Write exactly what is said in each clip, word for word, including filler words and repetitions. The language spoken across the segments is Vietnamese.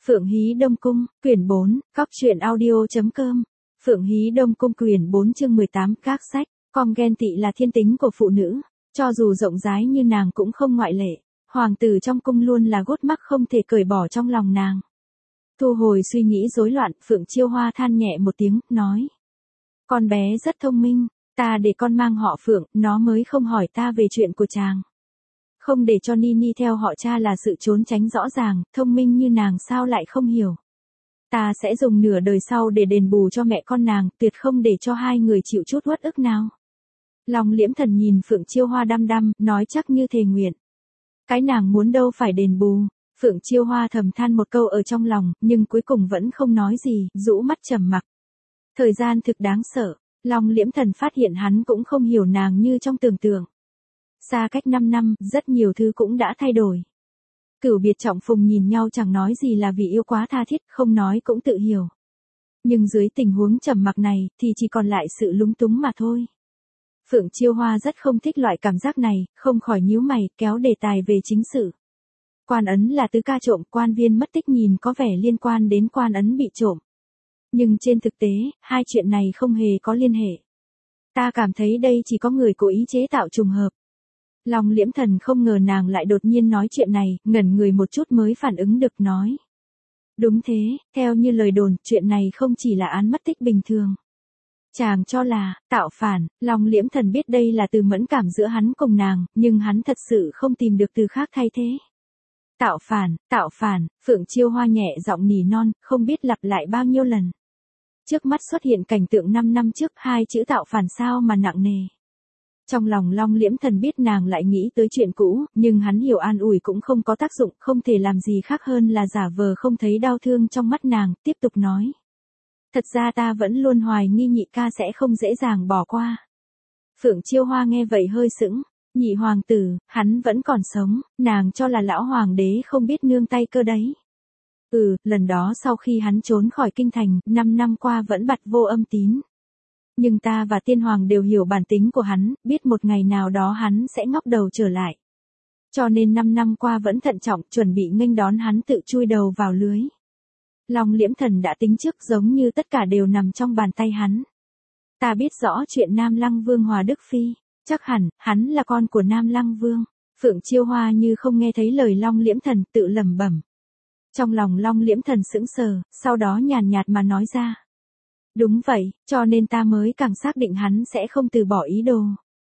Phượng Hí Đông Cung, quyển bốn, cóc truyện audio.com. Phượng Hí Đông Cung quyển bốn chương mười tám, các sách, con ghen tị là thiên tính của phụ nữ, cho dù rộng rãi như nàng cũng không ngoại lệ, hoàng tử trong cung luôn là gốt mắc không thể cởi bỏ trong lòng nàng. Thu hồi suy nghĩ rối loạn, Phượng Chiêu Hoa than nhẹ một tiếng, nói. Con bé rất thông minh, ta để con mang họ Phượng, nó mới không hỏi ta về chuyện của chàng. Không để cho Nini theo họ cha là sự trốn tránh rõ ràng, thông minh như nàng sao lại không hiểu. Ta sẽ dùng nửa đời sau để đền bù cho mẹ con nàng, tuyệt không để cho hai người chịu chút uất ức nào. Long Liễm Thần nhìn Phượng Chiêu Hoa đăm đăm, nói chắc như thề nguyện. Cái nàng muốn đâu phải đền bù. Phượng Chiêu Hoa thầm than một câu ở trong lòng, nhưng cuối cùng vẫn không nói gì, rũ mắt trầm mặc. Thời gian thực đáng sợ, Long Liễm Thần phát hiện hắn cũng không hiểu nàng như trong tưởng tượng. Xa cách năm năm, rất nhiều thứ cũng đã thay đổi. Cửu biệt trọng phùng nhìn nhau chẳng nói gì là vì yêu quá tha thiết, không nói cũng tự hiểu. Nhưng dưới tình huống trầm mặc này, thì chỉ còn lại sự lúng túng mà thôi. Phượng Chiêu Hoa rất không thích loại cảm giác này, không khỏi nhíu mày, kéo đề tài về chính sự. Quan ấn là tứ ca trộm, quan viên mất tích nhìn có vẻ liên quan đến quan ấn bị trộm. Nhưng trên thực tế, hai chuyện này không hề có liên hệ. Ta cảm thấy đây chỉ có người cố ý chế tạo trùng hợp. Long Liễm Thần không ngờ nàng lại đột nhiên nói chuyện này, ngẩn người một chút mới phản ứng được nói. Đúng thế, theo như lời đồn, chuyện này không chỉ là án mất tích bình thường. Chàng cho là, tạo phản, Long Liễm Thần biết đây là từ mẫn cảm giữa hắn cùng nàng, nhưng hắn thật sự không tìm được từ khác thay thế. Tạo phản, tạo phản, Phượng Chiêu Hoa nhẹ giọng nỉ non, không biết lặp lại bao nhiêu lần. Trước mắt xuất hiện cảnh tượng năm năm trước, hai chữ tạo phản sao mà nặng nề. Trong lòng Long Liễm Thần biết nàng lại nghĩ tới chuyện cũ, nhưng hắn hiểu an ủi cũng không có tác dụng, không thể làm gì khác hơn là giả vờ không thấy đau thương trong mắt nàng, tiếp tục nói. Thật ra ta vẫn luôn hoài nghi nhị ca sẽ không dễ dàng bỏ qua. Phượng Chiêu Hoa nghe vậy hơi sững, nhị hoàng tử, hắn vẫn còn sống, nàng cho là lão hoàng đế không biết nương tay cơ đấy. Ừ, lần đó sau khi hắn trốn khỏi kinh thành, năm năm qua vẫn bặt vô âm tín. Nhưng ta và tiên hoàng đều hiểu bản tính của hắn, biết một ngày nào đó hắn sẽ ngóc đầu trở lại. Cho nên năm năm qua vẫn thận trọng, chuẩn bị nghênh đón hắn tự chui đầu vào lưới. Long Liễm Thần đã tính trước giống như tất cả đều nằm trong bàn tay hắn. Ta biết rõ chuyện Nam Lăng Vương Hòa Đức Phi, chắc hẳn, hắn là con của Nam Lăng Vương. Phượng Chiêu Hoa như không nghe thấy lời Long Liễm Thần tự lẩm bẩm. Trong lòng Long Liễm Thần sững sờ, sau đó nhàn nhạt mà nói ra. Đúng vậy, cho nên ta mới càng xác định hắn sẽ không từ bỏ ý đồ.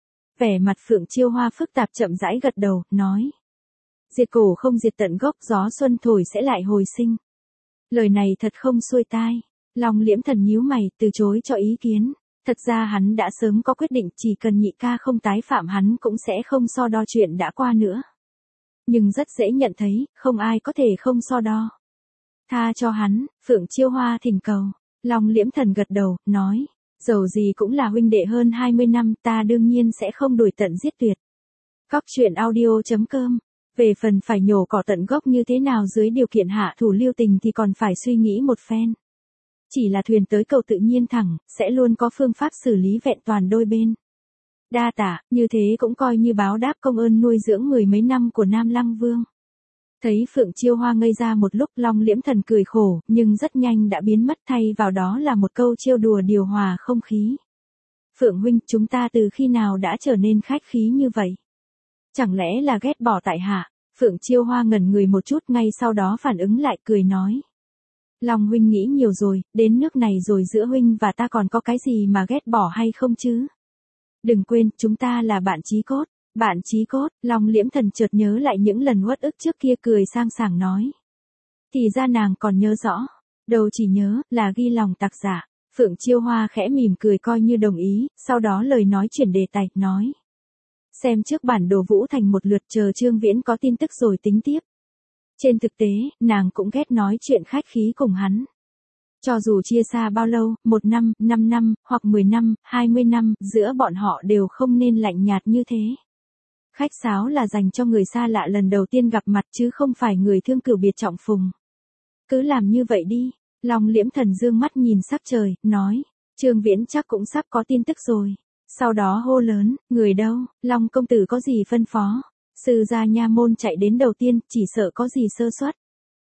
Vẻ mặt Phượng Chiêu Hoa phức tạp chậm rãi gật đầu, nói. Diệt cổ không diệt tận gốc, gió xuân thổi sẽ lại hồi sinh. Lời này thật không xuôi tai. Long Liễm Thần nhíu mày, từ chối cho ý kiến. Thật ra hắn đã sớm có quyết định chỉ cần nhị ca không tái phạm hắn cũng sẽ không so đo chuyện đã qua nữa. Nhưng rất dễ nhận thấy, không ai có thể không so đo. Tha cho hắn, Phượng Chiêu Hoa thỉnh cầu. Long Liễm Thần gật đầu, nói, dầu gì cũng là huynh đệ hơn hai mươi năm, ta đương nhiên sẽ không đuổi tận giết tuyệt. Cóc truyện audio.com. Về phần phải nhổ cỏ tận gốc như thế nào dưới điều kiện hạ thủ lưu tình thì còn phải suy nghĩ một phen. Chỉ là thuyền tới cầu tự nhiên thẳng, sẽ luôn có phương pháp xử lý vẹn toàn đôi bên. Đa tạ, như thế cũng coi như báo đáp công ơn nuôi dưỡng mười mấy năm của Nam Lăng Vương. Thấy Phượng Chiêu Hoa ngây ra một lúc, Long Liễm Thần cười khổ, nhưng rất nhanh đã biến mất, thay vào đó là một câu trêu đùa điều hòa không khí. Phượng huynh, chúng ta từ khi nào đã trở nên khách khí như vậy? Chẳng lẽ là ghét bỏ tại hạ? Phượng Chiêu Hoa ngẩn người một chút, ngay sau đó phản ứng lại, cười nói. Long huynh nghĩ nhiều rồi, đến nước này rồi giữa huynh và ta còn có cái gì mà ghét bỏ hay không chứ? Đừng quên, chúng ta là bạn chí cốt. Bạn chí cốt, Long Liễm Thần chợt nhớ lại những lần uất ức trước kia, cười sang sảng nói. Thì ra nàng còn nhớ rõ. Đâu chỉ nhớ, là ghi lòng tạc giả. Phượng Chiêu Hoa khẽ mỉm cười coi như đồng ý, sau đó lời nói chuyển đề tài, nói. Xem trước bản đồ Vũ Thành một lượt, chờ Trương Viễn có tin tức rồi tính tiếp. Trên thực tế, nàng cũng ghét nói chuyện khách khí cùng hắn. Cho dù chia xa bao lâu, một năm, năm năm, hoặc mười năm, hai mươi năm, giữa bọn họ đều không nên lạnh nhạt như thế. Khách sáo là dành cho người xa lạ lần đầu tiên gặp mặt chứ không phải người thương cửu biệt trọng phùng. Cứ làm như vậy đi. Long Liễm Thần dương mắt nhìn sắc trời, nói. Trương Viễn chắc cũng sắp có tin tức rồi. Sau đó hô lớn, người đâu, Long công tử có gì phân phó? Sư gia nha môn chạy đến đầu tiên, chỉ sợ có gì sơ suất.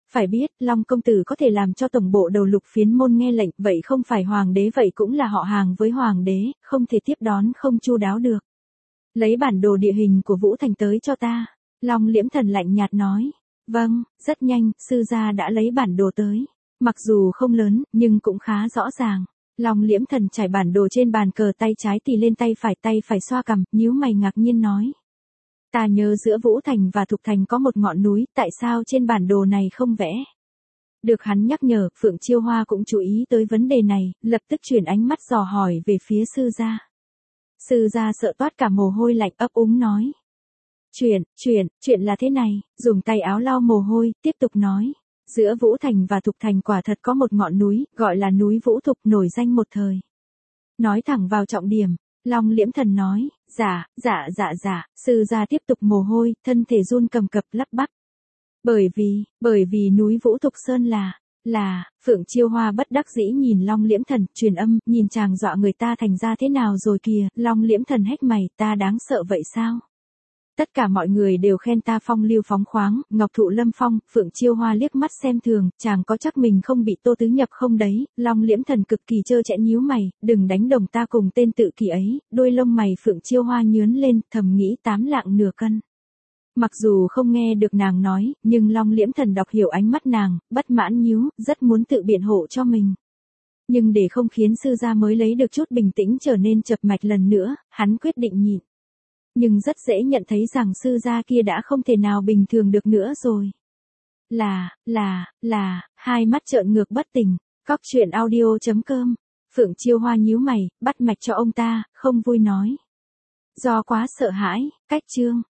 Phải biết, Long công tử có thể làm cho tổng bộ đầu lục phiến môn nghe lệnh, vậy không phải hoàng đế vậy cũng là họ hàng với hoàng đế, không thể tiếp đón không chu đáo được. Lấy bản đồ địa hình của Vũ Thành tới cho ta. Long Liễm Thần lạnh nhạt nói. Vâng, rất nhanh, sư gia đã lấy bản đồ tới. Mặc dù không lớn, nhưng cũng khá rõ ràng. Long Liễm Thần trải bản đồ trên bàn cờ, tay trái tì lên tay phải, tay phải xoa cằm, nhíu mày ngạc nhiên nói. Ta nhớ giữa Vũ Thành và Thục Thành có một ngọn núi, tại sao trên bản đồ này không vẽ? Được hắn nhắc nhở, Phượng Chiêu Hoa cũng chú ý tới vấn đề này, lập tức chuyển ánh mắt dò hỏi về phía sư gia. Sư gia sợ toát cả mồ hôi lạnh, ấp úng nói. Chuyện, chuyện, chuyện là thế này, dùng tay áo lau mồ hôi, tiếp tục nói. Giữa Vũ Thành và Thục Thành quả thật có một ngọn núi, gọi là núi Vũ Thục, nổi danh một thời. Nói thẳng vào trọng điểm, Long Liễm Thần nói, dạ, dạ dạ dạ, sư gia tiếp tục mồ hôi, thân thể run cầm cập lắp bắp. Bởi vì, bởi vì núi Vũ Thục Sơn là, là, Phượng Chiêu Hoa bất đắc dĩ nhìn Long Liễm Thần, truyền âm, nhìn chàng dọa người ta thành ra thế nào rồi kìa, Long Liễm Thần hét mày, ta đáng sợ vậy sao? Tất cả mọi người đều khen ta phong lưu phóng khoáng, ngọc thụ lâm phong, Phượng Chiêu Hoa liếc mắt xem thường, chàng có chắc mình không bị Tô Tứ nhập không đấy, Long Liễm Thần cực kỳ trơ trẽn nhíu mày, đừng đánh đồng ta cùng tên tự kỷ ấy, đôi lông mày Phượng Chiêu Hoa nhướn lên, thầm nghĩ tám lạng nửa cân. Mặc dù không nghe được nàng nói, nhưng Long Liễm Thần đọc hiểu ánh mắt nàng, bất mãn nhíu, rất muốn tự biện hộ cho mình. Nhưng để không khiến sư gia mới lấy được chút bình tĩnh trở nên chập mạch lần nữa, hắn quyết định nhịn. Nhưng rất dễ nhận thấy rằng sư gia kia đã không thể nào bình thường được nữa rồi. Là, là, là, hai mắt trợn ngược bất tỉnh, cóc truyện audio chấm com. Phượng Chiêu Hoa nhíu mày, bắt mạch cho ông ta, không vui nói. Do quá sợ hãi, cách chương.